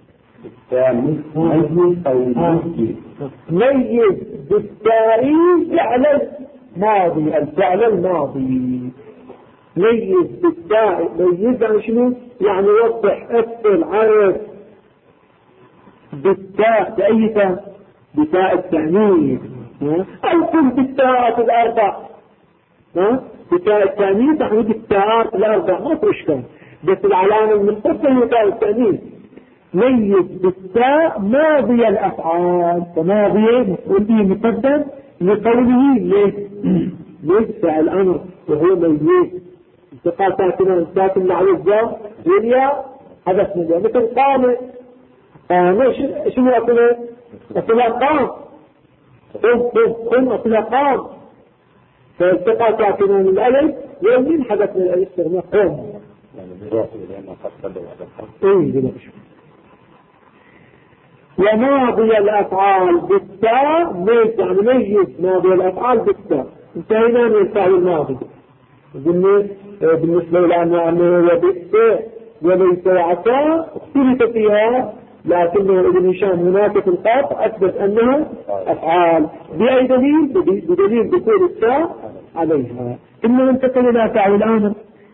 ميز بالتاء فعل الماضي، الفعل الماضي. ميز بالتاء، ميز عن شنو؟ يعني وضح، افصل، عرف. بالتاء، بأي تاء؟ بتاء التأنيث، أو قل بالتاءات الأربع، بتاء التأنيث يعني بالتاءات الأربع، ما في إشكال، بس العلامة المختصة هي تاء التأنيث. ميز بالتاء ماضي الأفعال، فماضي مفعول به مقدم لقوله ليس فعل أمر وهو ميز. انتقال ساكن مع الزاء والياء هذا اسمه مثل قام. شنو أصله؟ أصله قام. قم أصله قام. فالتقى ساكنان الألف والمين حدث من الألف صرنا قم. وماضي الأفعال بالتاء ميز، يعني ميز ماضي الأفعال بالتاء. انتهينا من الفعل الماضي. بالنسبة إلى نعمة وبئس وليس وعسى اختلف فيها، لكنه ابن هشام هناك في القاف أثبت أنها أفعال. بأي دليل؟ بدليل دخول التاء عليها. ثم انتقل إلى فعل الأمر.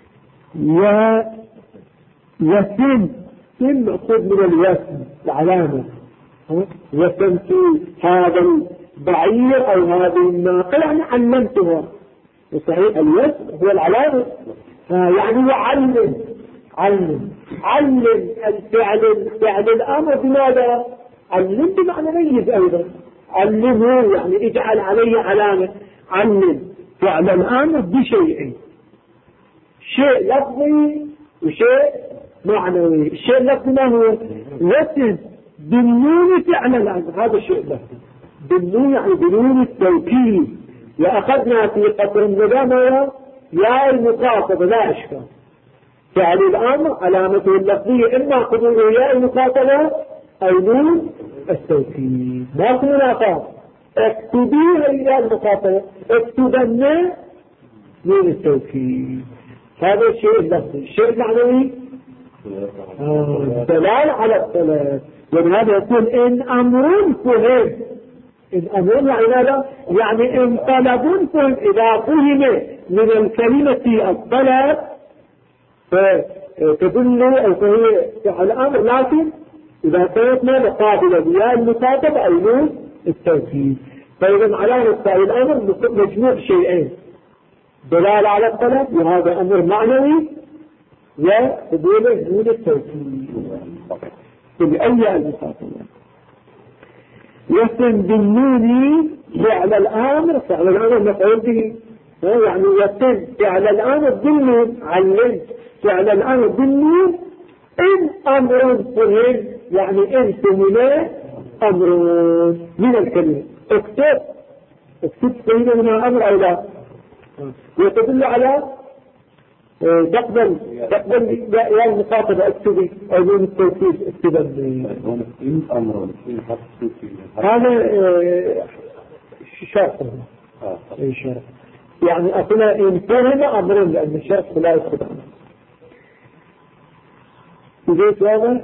وسن مأخوذ من الوسن، العلامة. وسنت هذا البعير أو هذه الناقة، يعني علمتها. وصحيح الوسن هو العلامة، يعني علم فعل الأمر بماذا؟ علم بمعنى ميز أيضا. علمه يعني اجعل عليه علامة. علم فعل الأمر بشيئين، شيء لفظي وشيء معنوي. الشيء اللفظي ما هو؟ وسن بالنون فعل الأمر، هذا الشيء لفظي. بالنون يعني بنون التوكيد. وأخذنا في قطر الندامة يا المخاطبة لا إشكال. فعل الأمر علامته اللفظية إما قبول يا المخاطبة أو نون التوكيد، ما في منافاة. اكتبيها يا المخاطبة، اكتبنا نون التوكيد. هذا الشيء اللفظي. الشيء المعنوي دلالة على الثلاث. ولهذا يقول إن أمر فهم. إن أمر يعني ماذا؟ يعني إن طلب فهم. إذا فهم من الكلمة الطلب فتدل أو فهي فعل الأمر، لكن إذا كانت ماذا؟ قابلة يا المخاطب أو نون التوكيد. فإذا علامة فعل الأمر مجموع شيئين، دلالة على الطلب وهذا أمر معنوي، وقبوله نون التوكيد. بأي المخاطبة يسن بالنون فعل الأمر، فعل الأمر مفعول به، يعني يسن فعل الأمر بالنون. علم فعل الأمر بالنون إن أمر فهم، يعني إن فهم أمر من الكلمة. اكتب فهم من الأمر أو لا، وتدل على تقبل يا المخاطبة اكتبي أو من التوكيد اكتبا. هذا شرط، يعني أصلا إن فهم أمر، لأن الشرط لا يتبع. إذا هذا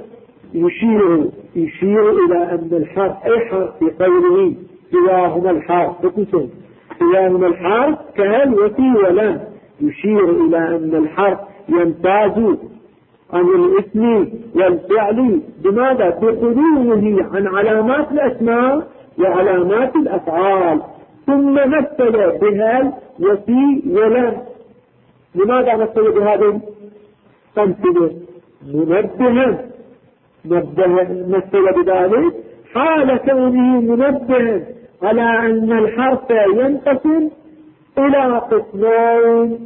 يشير إلى أن الحرف أي حرف في قوله سواهما الحرف بكسر سواهما الحرف كهل وفي ولم، يشير إلى أن الحرف يمتاز عن الاسم والفعل بماذا؟ بخلوه عن علامات الأسماء وعلامات الأفعال. ثم مثل بهل وفي ولم. لماذا مثل بهذه الأمثلة؟ منبها، مثل بذلك حال كونه منبها على أن الحرف ينقسم إلى قسمين.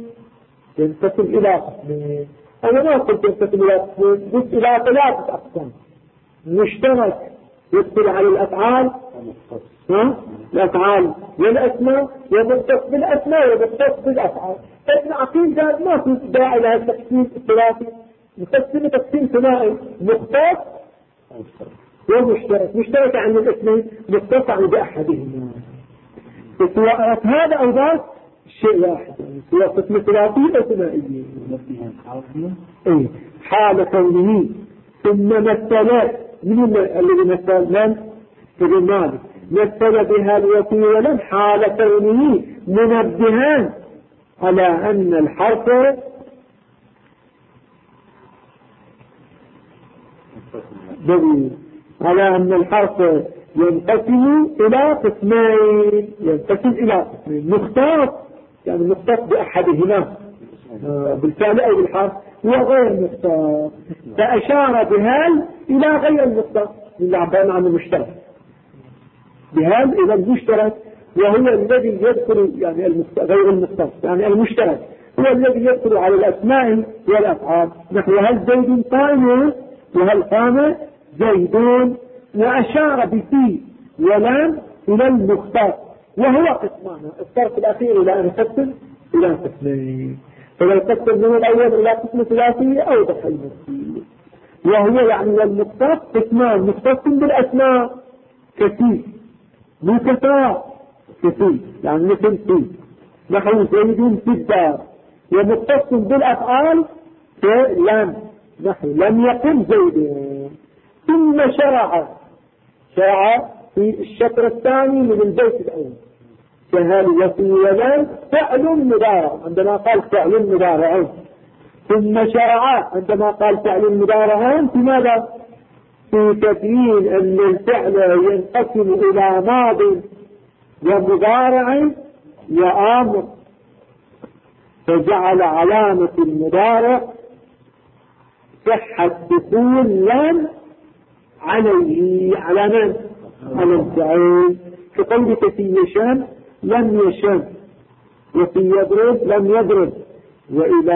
أنا ما قلت ينقسم إلى قسمين، قلت إلى 3 أقسام. مشترك يدخل على الأفعال، الأفعال والأسماء، ومختص بالأسماء ومختص بالأفعال. ابن عقيل قال ما في داعي لها التقسيم الثلاثي، نقسم تقسيم ثنائي، مختص ومشترك. مشترك عن الاسمين، مختص عن بأحدهما. سواء هذا أو ذاك شيء واحد، سواء قسم ثلاثي أو ثنائي. حال كونه ثم مثل من الذي مثل ابن مالك، مثل بها الوفي ولم حال كونه منبها على أن الحرف جميل. على أن الحرف ينقسم إلى قسمين، مختص يعني مختص بأحدهما بالفعل أو بالحرف وغير مختص، فأشار بهال إلى غير المختص اللي عبارنا عن المشترك، بهال إلى المشترك، وهو الذي يدخل يعني غير المختص يعني المشترك هو الذي يدخل على الأسماء والأفعال، نحو هل زيد قائم وهل قام زيدون، وأشار بفي ولام إلى المختص وهو قسمان، الطرف الأخير إلى أن يقسم إلى قسمين، فلو قسم من الأول إلى قسم ثلاثي أوضح المسير، وهو يعني المختص قسمان، مختص بالأسماء كثير مكتاء كثير يعني مثل في نحو زيد في الدار، ومختص بالأفعال كلم نحو لم يقم زيد. ثم شرع في الشطر الثاني من البيت الأول كهل وفي ولم فعل مضارع، عندما قال فعل مضارع، ثم شرع عندما قال فعل مضارع في ماذا؟ في تبيين أن الفعل ينقسم إلى ماض ومضارع وآمر، فجعل علامة المضارع صحة دخول لم عليه على من؟ على الفعل، كقولك في يشم لم يشم، وفي يضرب لم يضرب، وإلى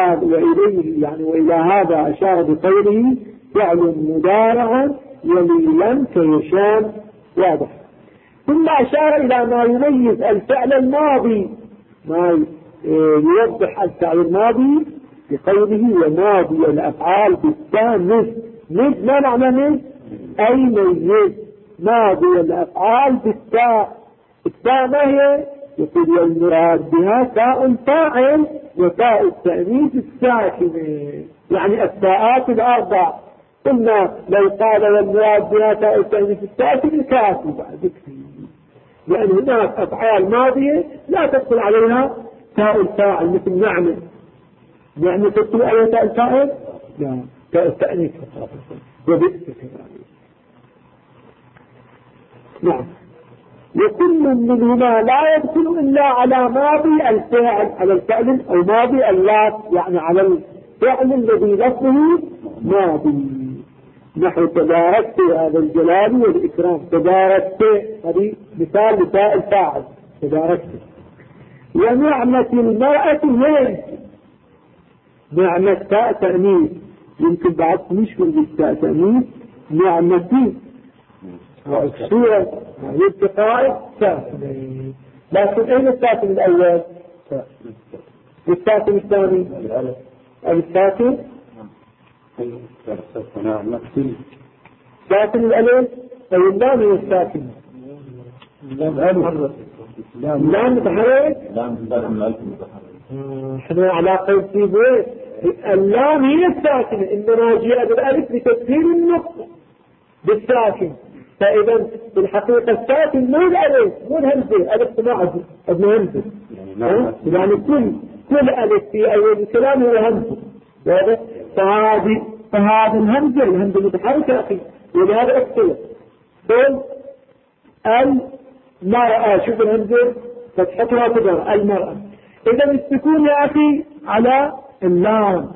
هذا أشار بقوله فعل مضارع يلي لم كيشام، واضح. ثم أشار إلى ما يميز الفعل الماضي، ما يوضح الفعل الماضي بقوله وماضي الأفعال بالتاء مز ما معنى مز؟ أي ميز ماضي الأفعال بالتاء، التاء ما هي؟ يقول المراد بها تاء فاعل وتاء التأنيث الساكنة، يعني التاءات الأربع. قلنا لو قال والمراد بها تاء التأنيث الساكنة كافي بعد، لأن هناك أفعال ماضية لا تدخل عليها تاء الفاعل مثل نعمة تدخل عليها تاء الفاعل؟ لا، تاء التأنيث وبئس كذلك. نعم. وكل منهما لا يدخل إلا على ماضي الفعل، على الفعل أو ماضي اللفظ، يعني على الفعل الذي لفظه ماضي، نحو تباركت هذا الجلال والإكرام، تباركت هذه مثال لتاء الفاعل تباركت. ونعمة المرأة وين؟ نعمة تاء تأنيث، يمكن بعض مشكل بالتاء تأنيث نعمتي والسورة والتقاء ساكنين، لكن أين الساكن الأول؟ والساكن الثاني؟ الساكن ساكن الألف أو اللام هي الساكن؟ اللام متحرك؟ احنا على قول في بيت اللام هي الساكنة، إنما جاء بالألف لتسهيل النطق بالساكن، فإذا في الحقيقة الساكن مو الألف مو الهمزة، ألف سماعة ابن همزة، يعني كل ألف في أول الكلام هو همزة، فهذه الهمزة المتحركة أخي، ولهذا اختلف قل المرأة، شوف الهمزة فتحتها تظهر المرأة، إذا السكون يا أخي على اللام،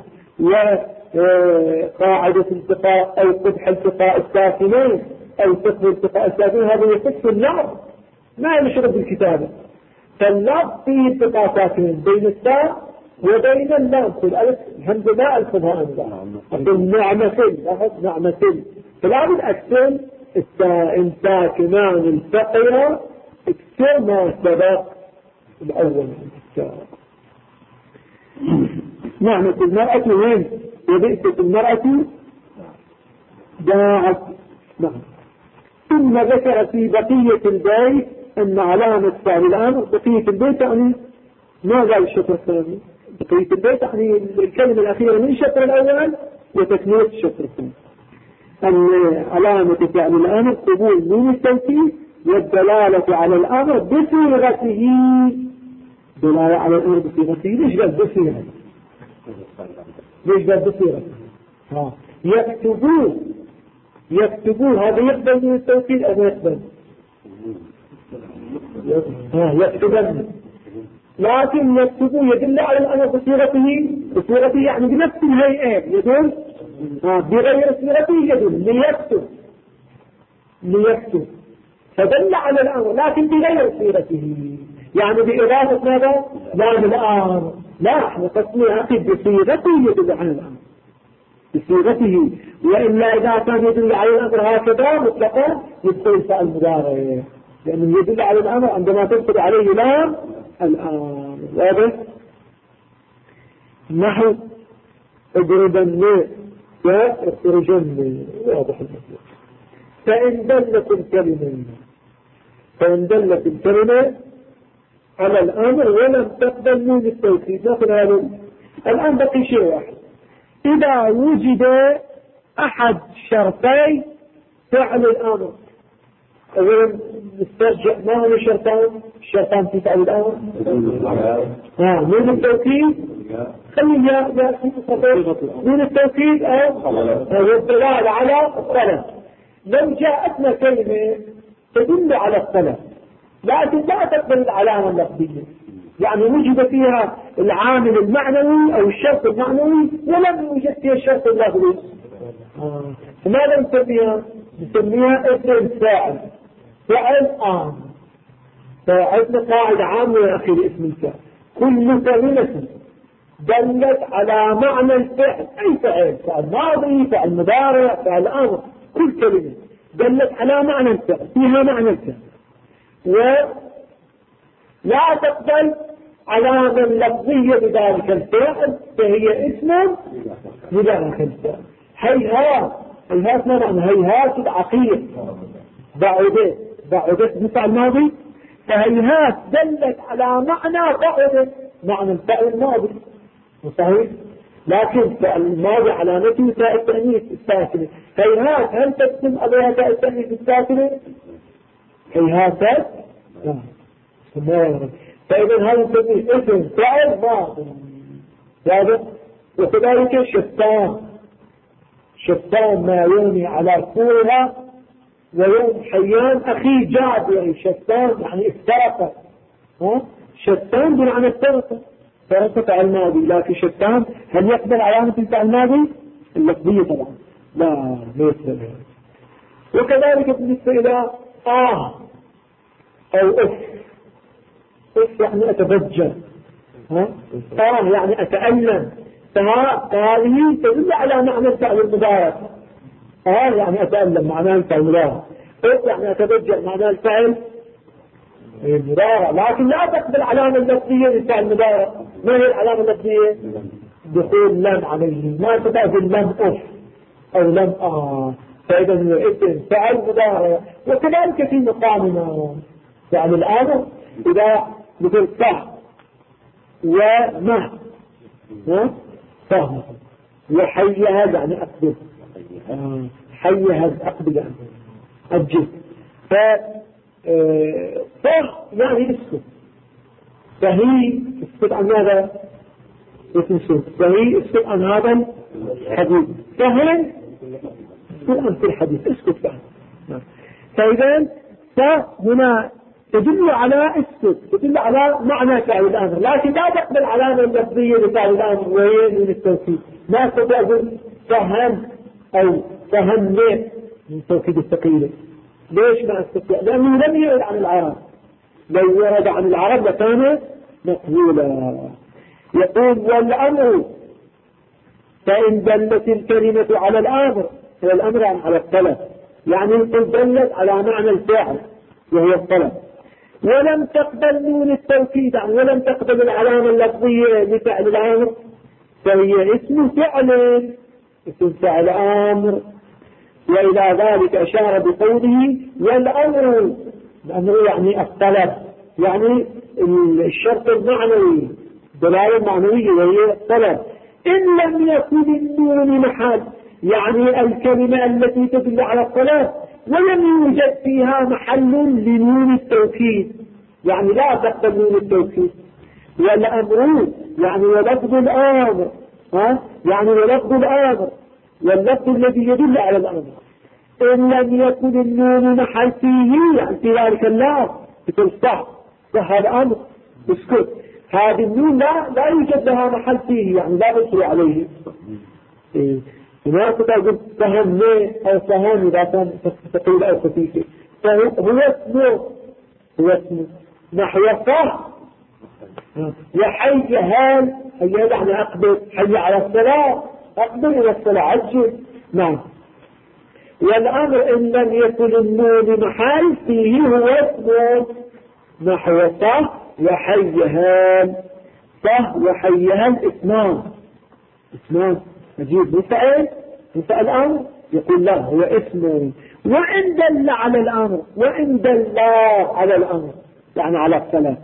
وقاعدة التقاء أو قدح التقاء الساكنين أو تقوى التقاء الساكنين، هذا يخص اللفظ ما يشرب بالكتابة، فاللفظ فيه التقاء ساكنين بين التاء وبين اللام، الألف الحمد لا ألفظها أنزع أقول نعمة، فلا بد أكسل التاء ساكنان التقيا اكسر ما سبق الأول التاء. نعمة المرأة وين؟ وبئست المرأة ضاعت. نعم. ثم ذكر في بقية البيت أن علامة فعل الأمر بقية البيت يعني ما قال الشطر الثاني، بقية البيت يعني الكلمة الأخيرة من الشطر الأول وتكملة الشطر الثاني، أن علامة فعل الأمر قبول من التوكيد والدلالة على الأمر بصيغته، دلالة على الأمر بصيغته. ليش قال بصيغته؟ يكتبون يكتبون، هذا يقبل من التوكيد أو يقبل؟ يكتبن، لكن يكتبوا يدل على الأمر بصيغته يعني بنفس الهيئة يدل، بغير صيغته يدل ليكتب فدل على الأمر لكن بغير صيغته، يعني بإضافة ماذا؟ لام الأمر، لا احنا تصميم أكيد بصيغته يدل على الأمر بصيغته، وإلا إذا كان يدل على الأمر هكذا مطلقا يدخل فعل مضارع، لأنه يدل على الأمر عندما تدخل عليه لام الأمر. واضح؟ نحو اضربن واخرجن، واضح المثل. فإن دلت الكلمة على الأمر ولم تقبل نون التوكيد، نقول هذا الآن بقي شيء واحد، إذا وجد أحد شرطي فعل الأمر. أولا نسترجع ما هو الشرطان في فعل الأمر؟ نون التوكيد، خليها نون التوكيد أو الدلالة على الطلب. لو جاءتنا كلمة تدل على الطلب لكن لا تقبل العلامة اللفظية، يعني وجد فيها العامل المعنوي أو الشرط المعنوي ولم يوجد فيها الشرط اللفظي، ماذا نسميها؟ نسميها اسم فاعل آمر. فعندنا قاعدة عامة يا أخي لاسم الفاعل، كل كلمة دلت على معنى الفعل، أي فعل ماضي، فعل مضارع، فعل أمر، كل كلمة دلت على معنى الفعل فيها معنى الفعل ولا تقبل علامة لفظية بذلك الفعل فهي اسم بذلك الفعل. هيهات ما معنى هيهات العقيق، بعدت بفعل الماضي، فهيهات دلت على معنى معنى الفعل الماضي صحيح، لكن فعل الماضي علامته تاء التأنيث الساكنة. هيهات هل تقسم عليها تاء التأنيث الساكنة؟ هيهات لا. فإذا هذا نسميه اسم فعل ماضي. وكذلك شتان ما يومي على كورها ويوم حيان أخي جاب، يعني شتان يعني افترقت، شتان بمعنى افترقت فعل ماضي، لكن شتان هل يقبل علامة الفعل الماضي؟ اللفظية طبعا لا يقبل. وكذلك بالنسبة إلى أو أف يعني أتبجل، يعني أتألم، فهذه تدل على معنى الفعل المضارع، يعني أتألم معناه الفعل المضارع، يعني أتبجل معناه الفعل المضارع، لكن لا تقبل علامة اللفظية للفعل المضارع. ما هي العلامة اللفظية؟ دخول لم عليه، ما تتأذن لم أف أو لم فإذا هو اسم فعل مضارع. وكذلك في مقامنا يعني الآن إذا مثل صح وما فهم وحيها يعني أقبل، حيها أقبل يعني أجل، صح يعني اسكت، فهي اسكت عن هذا فهي اسكت عن هذا الحديث، فهي اسكت عن في الحديث اسكت فهم. فإذا فهنا تدل على اسكت، تدل على معنى فعل الأمر، لكن لا تقبل علامة اللفظية لفعل الأمر وهي من التوكيد. ما تقبل فهم أو فهم ليه من التوكيد الثقيل. ليش ما استطيع؟ لأنه لم يرد عن العرب، لو ورد عن العرب لكان مقبولا. يقول والأمر فإن دلت الكلمة على الأمر، هو الأمر على الطلب، يعني دلت على معنى الفعل وهي الطلب، ولم تقبل نون التوكيد يعني ولم تقبل العلامة اللفظية لفعل الأمر فهي اسم فعل أمر. وإلى ذلك أشار بقوله والأمر، الأمر يعني الطلب، يعني الشرط المعنوي، دلالة معنوية وهي الطلب. إن لم يكن النون محل، يعني الكلمة التي تدل على الطلب ولم يوجد فيها محل لنون التوكيد، يعني لا تقبل نون التوكيد. والأمر يعني ولفظ الأمر، يعني ولفظ الأمر واللفظ الذي يدل على الأمر. إن لم يكن النون محل فيه يعني في ذلك اللام بكل صح هذا أمر اسكت. هذه النون لا يوجد لها محل فيه يعني لا يصل عليه. لماذا تقول فهمني أو فهم إذا كان ثقيل أو خفيف فهو اسمه نحو صح وحي هال حي يعني أقبل حي على الصلاة أقبل إلى الصلاة عجل. نعم. والأمر إن لم يكن النون محل فيه هو اسمه نحو صح وحي هال. صح وحي هال اسمان نجيب مثال الأمر يقول لا هو اسم وإن دل على الأمر وإن دل على الأمر يعني على الصلاة.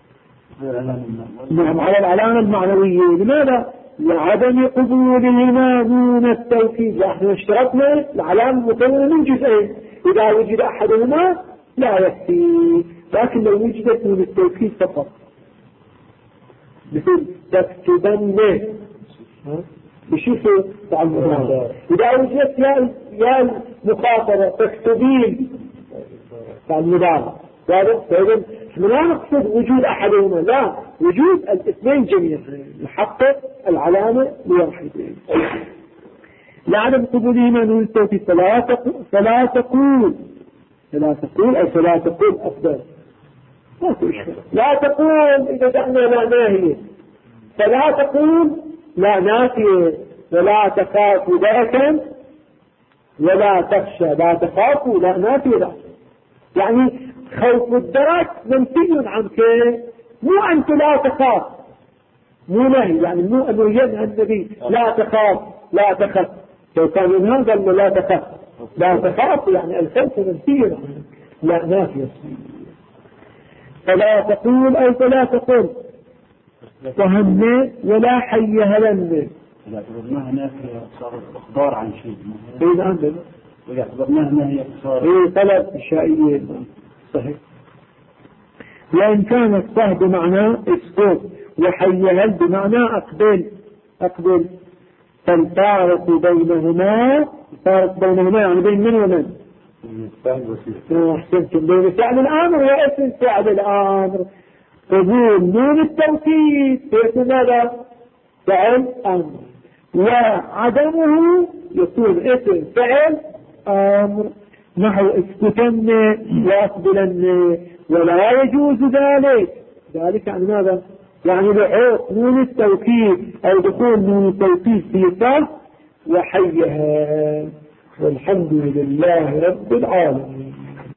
نعم على العلامة المعنوية. لماذا؟ لعدم قبولهما نون التوكيد. نحن اشترطنا العلامة مكونة من جزئين إذا وجد أحدهما لا يكفي لكن لو وجدت نون التوكيد فقط مثل تكتبن بشوفوا تعلمون إذا وجدت يا المخاطرة تكتبين تعلمون فإذا لا نقصد وجود أحدهما لا وجود الاثنين جميعا نحقق العلامة لواحدين. لعدم قبولهما نون التوكيد فلا تقول أو فلا تقول أفضل لا تقول إذا دعنا لا ناهية فلا تقول لا نافية ولا تخاف دركا ولا تخشى لا تخاف لا نافية لا يعني خوف الدرك منفي عنك مو أنت لا تخاف مو نهي يعني مو أنه ينهى النبي لا تخاف لو كان ينهى قال لا تخاف يعني الخوف منفي عنك لا نافية. فلا تقول أو فلا تقول فهمنا ولا حي هلنا إذا اعتبرناها نافية صارت إخبار عن شيء إذا عندنا وإذا اعتبرناها نهي صارت طلب إشائية صحيح. وإن كانت صح بمعنى اسكت وحي هل بمعنى أقبل فالفارق بينهما يعني بين من ومن أحسنتم بين فعل الأمر واسم فعل الأمر. قبول نون التوكيد يكون ماذا فعل أمر وعدمه يكون اسم فعل أمر نحو اسكتن وأقبلن ولا يجوز ذلك يعني ماذا يعني لحوق نون التوكيد أو دخول نون التوكيد في صف وحيها. والحمد لله رب العالمين.